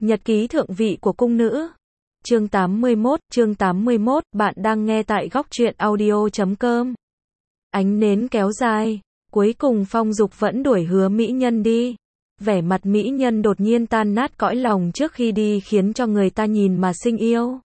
Nhật ký thượng vị của cung nữ. Chương 81, bạn đang nghe tại góc truyện audio.com. Ánh nến kéo dài, cuối cùng Phong Dục vẫn đuổi Hứa Mỹ Nhân đi. Vẻ mặt Mỹ Nhân đột nhiên tan nát cõi lòng trước khi đi khiến cho người ta nhìn mà sinh yêu.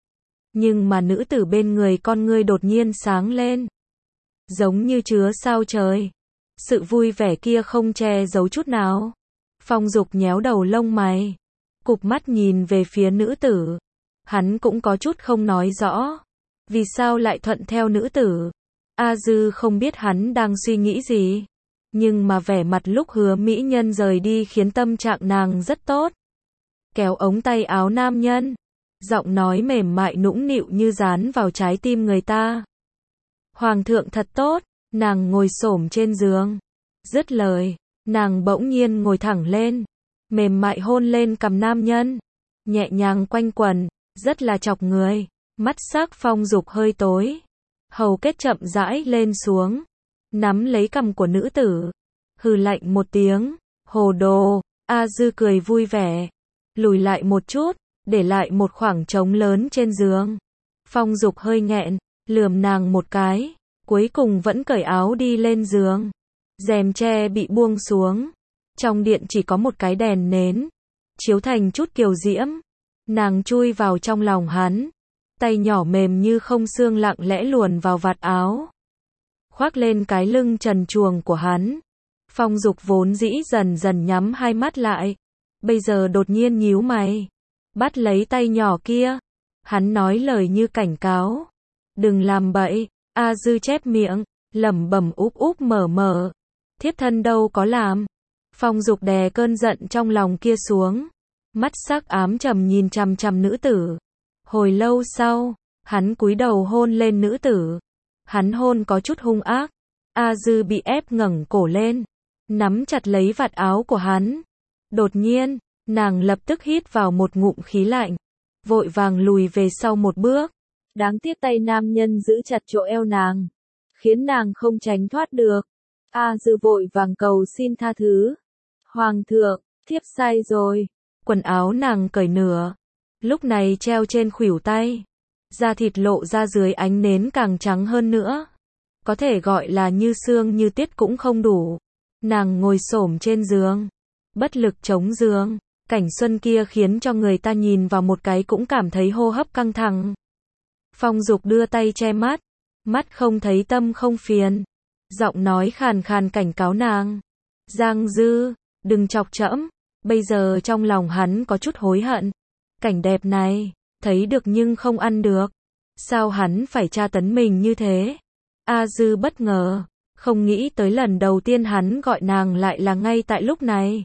Nhưng mà nữ tử bên người con ngươi đột nhiên sáng lên. Giống như chứa sao trời. Sự vui vẻ kia không che giấu chút nào. Phong Dục nhéo đầu lông mày. Cụp mắt nhìn về phía nữ tử. Hắn cũng có chút không nói rõ. Vì sao lại thuận theo nữ tử? A Dư không biết hắn đang suy nghĩ gì. Nhưng mà vẻ mặt lúc Hứa Mỹ Nhân rời đi khiến tâm trạng nàng rất tốt. Kéo ống tay áo nam nhân. Giọng nói mềm mại nũng nịu như dán vào trái tim người ta. Hoàng thượng thật tốt. Nàng ngồi xổm trên giường. Dứt lời, nàng bỗng nhiên ngồi thẳng lên. Mềm mại hôn lên cằm nam nhân. Nhẹ nhàng quanh quần, rất là chọc người. Mắt sắc Phong Dục hơi tối. Hầu kết chậm rãi lên xuống. Nắm lấy cằm của nữ tử. Hừ lạnh một tiếng. Hồ đồ. A Dư cười vui vẻ. Lùi lại một chút. Để lại một khoảng trống lớn trên giường. Phong Dục hơi nghẹn. Lườm nàng một cái. Cuối cùng vẫn cởi áo đi lên giường. Rèm tre bị buông xuống. Trong điện chỉ có một cái đèn nến. Chiếu thành chút kiều diễm. Nàng chui vào trong lòng hắn. Tay nhỏ mềm như không xương lặng lẽ luồn vào vạt áo. Khoác lên cái lưng trần truồng của hắn. Phong Dục vốn dĩ dần dần nhắm hai mắt lại. Bây giờ đột nhiên nhíu mày. Bắt lấy tay nhỏ kia. Hắn nói lời như cảnh cáo. Đừng làm bậy. A Dư chép miệng. Lẩm bẩm úp úp mở mở. Thiếp thân đâu có làm. Phong Dục đè cơn giận trong lòng kia xuống. Mắt sắc ám trầm nhìn chằm chằm nữ tử. Hồi lâu sau, hắn cúi đầu hôn lên nữ tử. Hắn hôn có chút hung ác. A Dư bị ép ngẩng cổ lên. Nắm chặt lấy vạt áo của hắn. Đột nhiên, nàng lập tức hít vào một ngụm khí lạnh. Vội vàng lùi về sau một bước. Đáng tiếc tay nam nhân giữ chặt chỗ eo nàng. Khiến nàng không tránh thoát được. A Dư vội vàng cầu xin tha thứ. Hoàng thượng, thiếp sai rồi. Quần áo nàng cởi nửa. Lúc này treo trên khuỷu tay. Da thịt lộ ra dưới ánh nến càng trắng hơn nữa. Có thể gọi là như xương như tiết cũng không đủ. Nàng ngồi xổm trên giường. Bất lực chống giường. Cảnh xuân kia khiến cho người ta nhìn vào một cái cũng cảm thấy hô hấp căng thẳng. Phong Dục đưa tay che mắt. Mắt không thấy tâm không phiền. Giọng nói khàn khàn cảnh cáo nàng. Giang Dư, đừng chọc trẫm. Bây giờ trong lòng hắn có chút hối hận. Cảnh đẹp này, thấy được nhưng không ăn được. Sao hắn phải tra tấn mình như thế? A Dư bất ngờ, không nghĩ tới lần đầu tiên hắn gọi nàng lại là ngay tại lúc này.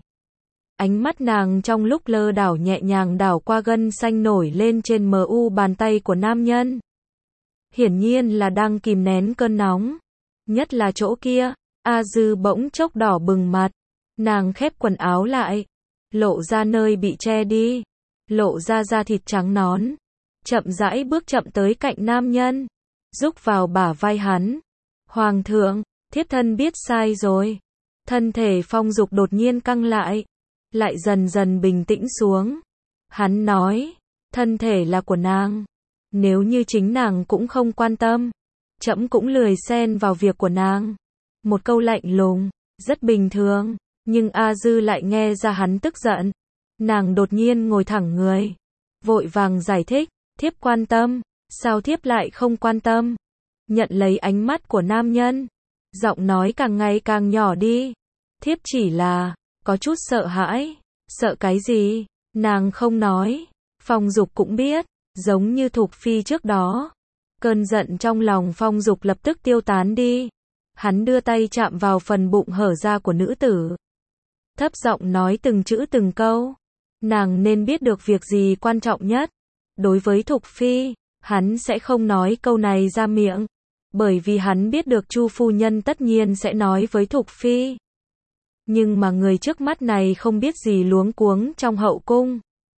Ánh mắt nàng trong lúc lơ đảo nhẹ nhàng đảo qua gân xanh nổi lên trên mu bàn tay của nam nhân. Hiển nhiên là đang kìm nén cơn nóng. Nhất là chỗ kia, A Dư bỗng chốc đỏ bừng mặt. Nàng khép quần áo lại. Lộ ra nơi bị che đi. Lộ ra da thịt trắng nõn. Chậm rãi bước chậm tới cạnh nam nhân. Rúc vào bả vai hắn. Hoàng thượng, thiếp thân biết sai rồi. Thân thể Phong Dục đột nhiên căng lại. Lại dần dần bình tĩnh xuống. Hắn nói, thân thể là của nàng. Nếu như chính nàng cũng không quan tâm. Trẫm cũng lười xen vào việc của nàng. Một câu lạnh lùng, rất bình thường. Nhưng A Dư lại nghe ra hắn tức giận. Nàng đột nhiên ngồi thẳng người. Vội vàng giải thích, thiếp quan tâm. Sao thiếp lại không quan tâm? Nhận lấy ánh mắt của nam nhân. Giọng nói càng ngày càng nhỏ đi. Thiếp chỉ là, có chút sợ hãi. Sợ cái gì? Nàng không nói. Phong Dục cũng biết. Giống như Thục Phi trước đó. Cơn giận trong lòng Phong Dục lập tức tiêu tán đi. Hắn đưa tay chạm vào phần bụng hở ra của nữ tử. Thấp giọng nói từng chữ từng câu. Nàng nên biết được việc gì quan trọng nhất. Đối với Thục Phi, hắn sẽ không nói câu này ra miệng. Bởi vì hắn biết được Chu phu nhân tất nhiên sẽ nói với Thục Phi. Nhưng mà người trước mắt này không biết gì luống cuống trong hậu cung.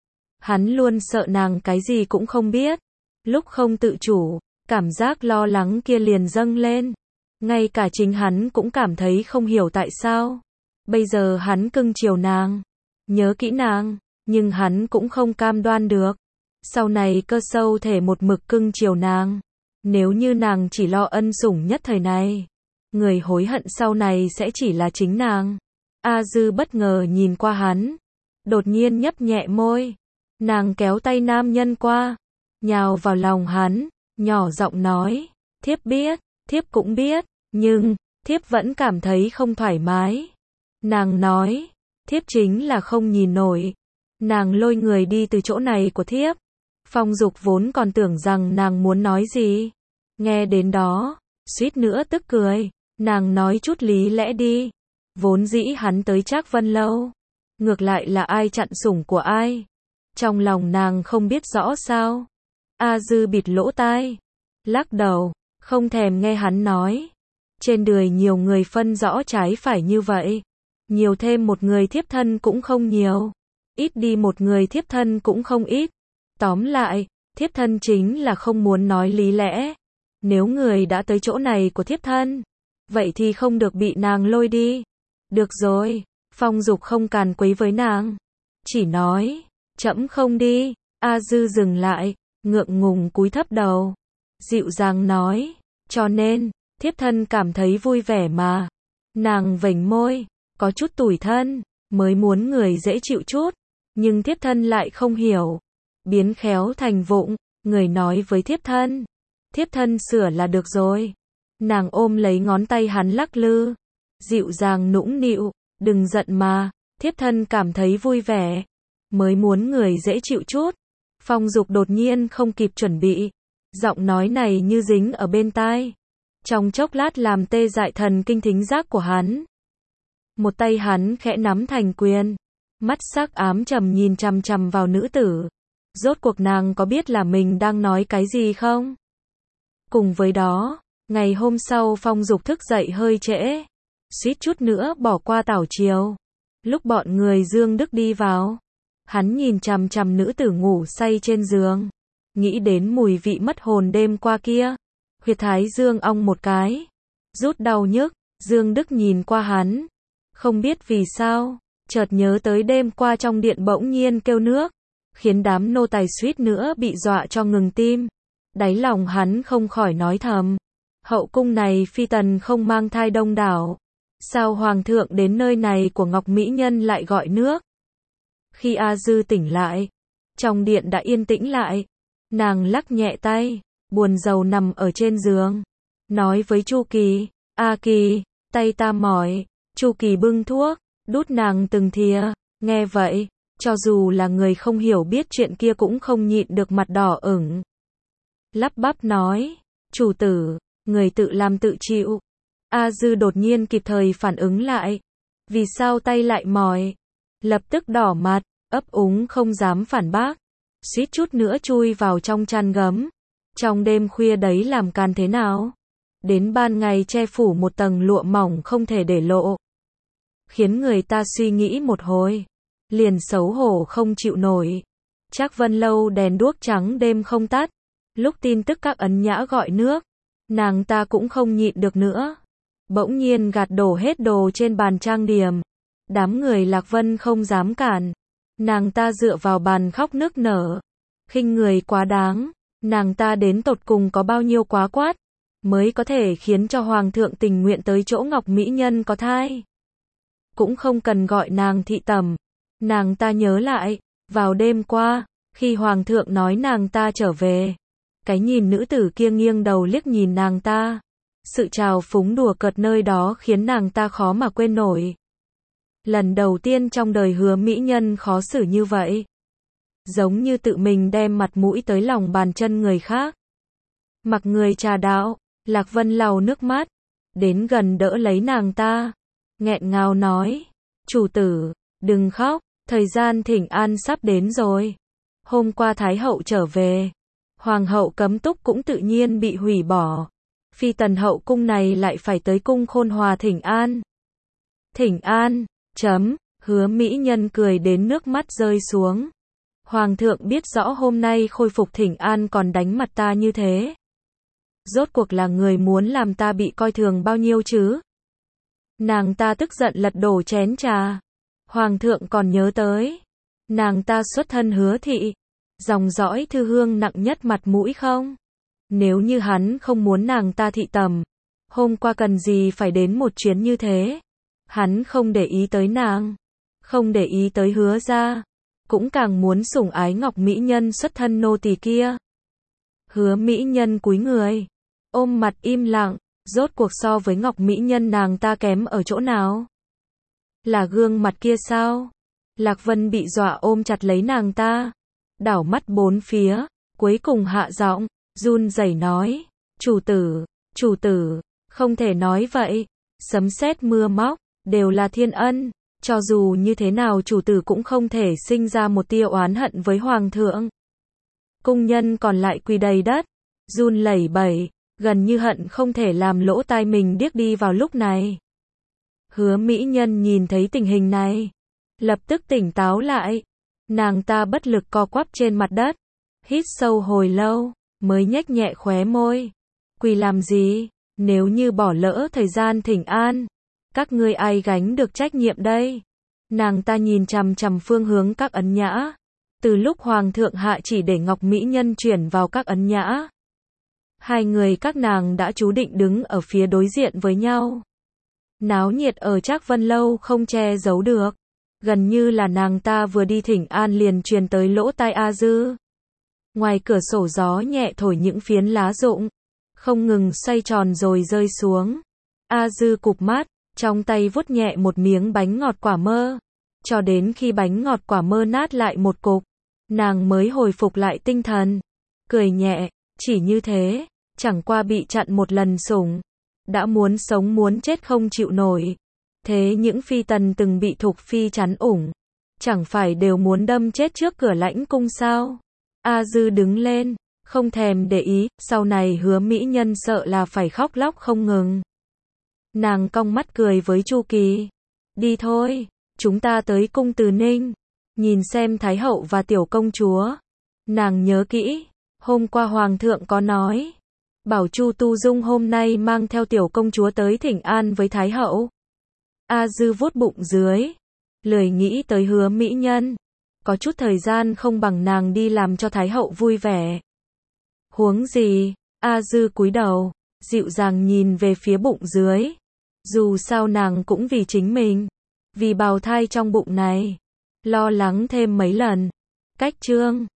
Hắn luôn sợ nàng cái gì cũng không biết. Lúc không tự chủ, cảm giác lo lắng kia liền dâng lên. Ngay cả chính hắn cũng cảm thấy không hiểu tại sao. Bây giờ hắn cưng chiều nàng. Nhớ kỹ nàng. nhưng hắn cũng không cam đoan được. Sau này Cơ Sâu thể một mực cưng chiều nàng. Nếu như nàng chỉ lo ân sủng nhất thời này, người hối hận sau này sẽ chỉ là chính nàng. A Dư bất ngờ nhìn qua hắn, đột nhiên nhấp nhẹ môi. Nàng kéo tay nam nhân qua, nhào vào lòng hắn, nhỏ giọng nói, thiếp biết, thiếp cũng biết, nhưng, thiếp vẫn cảm thấy không thoải mái. Nàng nói, thiếp chính là không nhìn nổi. Nàng lôi người đi từ chỗ này của thiếp. Phong Dục vốn còn tưởng rằng nàng muốn nói gì. Nghe đến đó, suýt nữa tức cười. Nàng nói chút lý lẽ đi. Vốn dĩ hắn tới Trác Vân Lâu. Ngược lại là ai chặn sủng của ai. Trong lòng nàng không biết rõ sao. A Dư bịt lỗ tai, lắc đầu, không thèm nghe hắn nói. Trên đời nhiều người phân rõ trái phải như vậy. Nhiều thêm một người thiếp thân cũng không nhiều. Ít đi một người thiếp thân cũng không ít. Tóm lại, thiếp thân chính là không muốn nói lý lẽ. Nếu người đã tới chỗ này của thiếp thân, vậy thì không được bị nàng lôi đi. Được rồi, Phong Dục không càn quấy với nàng. Chỉ nói, trẫm không đi. A Dư dừng lại, ngượng ngùng cúi thấp đầu. Dịu dàng nói, cho nên, thiếp thân cảm thấy vui vẻ mà. Nàng vểnh môi, có chút tủi thân, mới muốn người dễ chịu chút. Nhưng thiếp thân lại không hiểu. Biến khéo thành vụng, người nói với thiếp thân sửa là được rồi. Nàng ôm lấy ngón tay hắn lắc lư, dịu dàng nũng nịu, đừng giận mà, thiếp thân cảm thấy vui vẻ, mới muốn người dễ chịu chút. Phong Dục đột nhiên không kịp chuẩn bị, giọng nói này như dính ở bên tai, trong chốc lát làm tê dại thần kinh thính giác của hắn. Một tay hắn khẽ nắm thành quyền, mắt sắc ám trầm nhìn chằm chằm vào nữ tử. Rốt cuộc nàng có biết là mình đang nói cái gì không? Cùng với đó, ngày hôm sau Phong Dục thức dậy hơi trễ, suýt chút nữa bỏ qua tảo chiều. Lúc bọn người Dương Đức đi vào, hắn nhìn chằm chằm nữ tử ngủ say trên giường, nghĩ đến mùi vị mất hồn đêm qua kia, huyệt thái dương ong một cái, rút đau nhức. Dương Đức nhìn qua hắn, không biết vì sao, chợt nhớ tới đêm qua trong điện bỗng nhiên kêu nước, khiến đám nô tài suýt nữa bị dọa cho ngừng tim. Đáy lòng hắn không khỏi nói thầm, hậu cung này phi tần không mang thai đông đảo, sao hoàng thượng đến nơi này của Ngọc Mỹ Nhân lại gọi nước. Khi A Dư tỉnh lại, trong điện đã yên tĩnh lại. Nàng lắc nhẹ tay, buồn rầu nằm ở trên giường, nói với Chu Kỳ, A Kỳ, tay ta mỏi. Chu Kỳ bưng thuốc, đút nàng từng thìa. Nghe vậy, cho dù là người không hiểu biết chuyện kia cũng không nhịn được mặt đỏ ửng. Lắp bắp nói, chủ tử, người tự làm tự chịu. A Dư đột nhiên kịp thời phản ứng lại. Vì sao tay lại mỏi? Lập tức đỏ mặt, ấp úng không dám phản bác. Suýt chút nữa chui vào trong chăn gấm. Trong đêm khuya đấy làm can thế nào? Đến ban ngày che phủ một tầng lụa mỏng không thể để lộ. Khiến người ta suy nghĩ một hồi, liền xấu hổ không chịu nổi. Trác Vân Lâu đèn đuốc trắng đêm không tắt. Lúc tin tức các ấn nhã gọi nước, nàng ta cũng không nhịn được nữa. Bỗng nhiên gạt đổ hết đồ trên bàn trang điểm. Đám người Lạc Vân không dám cản. Nàng ta dựa vào bàn khóc nức nở. Khinh người quá đáng. Nàng ta đến tột cùng có bao nhiêu quá quát, mới có thể khiến cho Hoàng thượng tình nguyện tới chỗ Ngọc Mỹ Nhân có thai. Cũng không cần gọi nàng thị tẩm. Nàng ta nhớ lại, vào đêm qua, khi Hoàng thượng nói nàng ta trở về, cái nhìn nữ tử kia nghiêng đầu liếc nhìn nàng ta. Sự trào phúng đùa cợt nơi đó khiến nàng ta khó mà quên nổi. Lần đầu tiên trong đời Hứa Mỹ Nhân khó xử như vậy. Giống như tự mình đem mặt mũi tới lòng bàn chân người khác. Mặc người trà đạo, Lạc Vân lau nước mắt, đến gần đỡ lấy nàng ta, nghẹn ngào nói, chủ tử, đừng khóc, thời gian thỉnh an sắp đến rồi. Hôm qua Thái hậu trở về, Hoàng hậu cấm túc cũng tự nhiên bị hủy bỏ. Phi tần hậu cung này lại phải tới cung Khôn Hòa thỉnh an. Thỉnh an, Hứa Mỹ Nhân cười đến nước mắt rơi xuống. Hoàng thượng biết rõ hôm nay khôi phục thỉnh an còn đánh mặt ta như thế. Rốt cuộc là người muốn làm ta bị coi thường bao nhiêu chứ? Nàng ta tức giận lật đổ chén trà. Hoàng thượng còn nhớ tới. Nàng ta xuất thân Hứa thị, dòng dõi Thư Hương nặng nhất mặt mũi không? Nếu như hắn không muốn nàng ta thị tầm, hôm qua cần gì phải đến một chuyến như thế? Hắn không để ý tới nàng, không để ý tới Hứa gia, cũng càng muốn sủng ái Ngọc mỹ nhân xuất thân nô tỳ kia. Hứa mỹ nhân cúi người, ôm mặt im lặng, rốt cuộc so với Ngọc mỹ nhân nàng ta kém ở chỗ nào? Là gương mặt kia sao? Lạc Vân bị dọa ôm chặt lấy nàng ta, đảo mắt bốn phía, cuối cùng hạ giọng, run rẩy nói, chủ tử, không thể nói vậy, sấm sét mưa móc, đều là thiên ân, cho dù như thế nào chủ tử cũng không thể sinh ra một tia oán hận với hoàng thượng. Cung nhân còn lại quỳ đầy đất, run lẩy bẩy, gần như hận không thể làm lỗ tai mình điếc đi vào lúc này. Hứa mỹ nhân nhìn thấy tình hình này, lập tức tỉnh táo lại, nàng ta bất lực co quắp trên mặt đất, hít sâu hồi lâu, mới nhếch nhẹ khóe môi. Quỳ làm gì, nếu như bỏ lỡ thời gian thỉnh an, các ngươi ai gánh được trách nhiệm đây? Nàng ta nhìn chằm chằm phương hướng các ấn nhã, từ lúc hoàng thượng hạ chỉ để Ngọc mỹ nhân chuyển vào các ấn nhã, hai người các nàng đã chú định đứng ở phía đối diện với nhau. Náo nhiệt ở Trác Vân lâu không che giấu được, gần như là nàng ta vừa đi thỉnh an liền truyền tới lỗ tai A Dư. Ngoài cửa sổ gió nhẹ thổi những phiến lá rụng, không ngừng xoay tròn rồi rơi xuống. A Dư cụp mắt, trong tay vuốt nhẹ một miếng bánh ngọt quả mơ, cho đến khi bánh ngọt quả mơ nát lại một cục, nàng mới hồi phục lại tinh thần, cười nhẹ, chỉ như thế, chẳng qua bị chặn một lần sủng, đã muốn sống muốn chết không chịu nổi. Thế những phi tần từng bị Thục phi chắn ủng, chẳng phải đều muốn đâm chết trước cửa lãnh cung sao? A Dư đứng lên, không thèm để ý, sau này Hứa mỹ nhân sợ là phải khóc lóc không ngừng. Nàng cong mắt cười với Chu Kỳ, đi thôi, chúng ta tới cung Từ Ninh, nhìn xem Thái hậu và tiểu công chúa. Nàng nhớ kỹ, hôm qua hoàng thượng có nói, bảo Chu Tu Dung hôm nay mang theo tiểu công chúa tới thỉnh an với Thái hậu. A Dư vuốt bụng dưới, lười nghĩ tới Hứa mỹ nhân, có chút thời gian không bằng nàng đi làm cho Thái hậu vui vẻ. Huống gì, A Dư cúi đầu, dịu dàng nhìn về phía bụng dưới. Dù sao nàng cũng vì chính mình, vì bào thai trong bụng này, lo lắng thêm mấy lần. Cách chương